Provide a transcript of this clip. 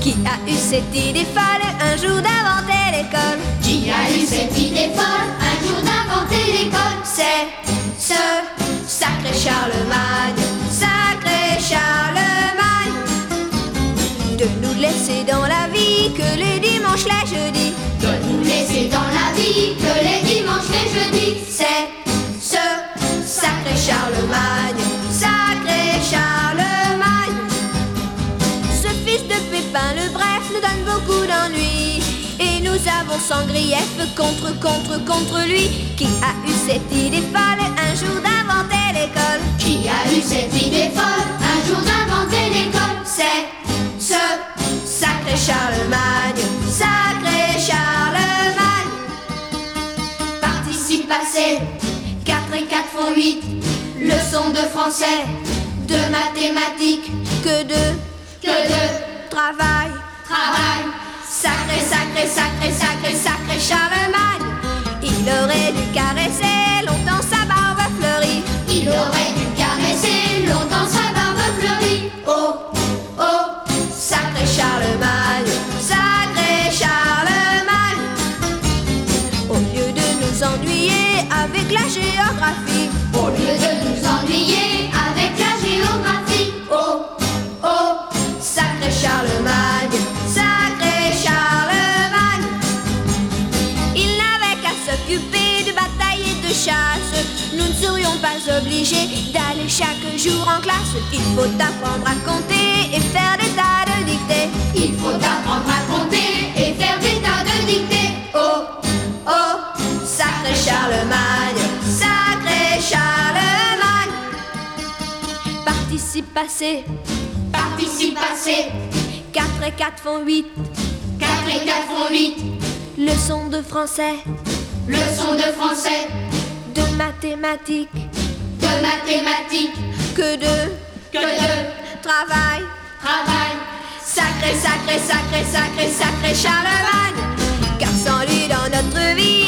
Qui a eu cette idée folle un jour d'inventer l'école? Qui a eu cette idée folle un jour d'inventer l'école? C'est ce sacré Charlemagne, sacré Charlemagne. De nous laisser dans la vie que les dimanches, les jeudis. De nous laisser dans la vie que les dimanches, les jeudis. C'est ce sacré Charlemagne, sacré Charlemagne. Ce fils de Pépin le Bref nous donne beaucoup d'ennuis. Et nous avons sans grief contre lui. Qui a eu cette idée folle un jour d'inventer l'école? Qui a eu cette idée folle un jour d'inventer l'école? C'est ce sacré Charlemagne, sacré Charlemagne. Participe passé, 4 et 4 font 8. Leçon de français, de mathématiques, Que de travail. Sacré, sacré, sacré, sacré, sacré Charlemagne, il aurait dû caresser longtemps sa barbe fleurie. Il aurait dû caresser longtemps sa barbe fleurie. Oh, oh, sacré Charlemagne, sacré Charlemagne. Au lieu de nous ennuyer avec la géographie, Au lieu de nous ennuyer avec la géographie. oh, oh, sacré Charlemagne, sacré Charlemagne. Il n'avait qu'à s'occuper de bataille et de chasse. Nous ne serions pas obligés d'aller chaque jour en classe. Il faut apprendre à compter et faire des tas de dictées. Il faut apprendre à compter et faire des tas de dictées. Oh, oh, sacré Charlemagne, sacré Charlemagne. Participe passé, Participe passé, 4 et 4 font 8. 4 et 4 font 8. Leçon de français, Leçon de français, de mathématiques, de mathématiques, que de travail. Sacré, sacré, sacré, sacré, sacré Charlemagne. Car sans lui dans notre vie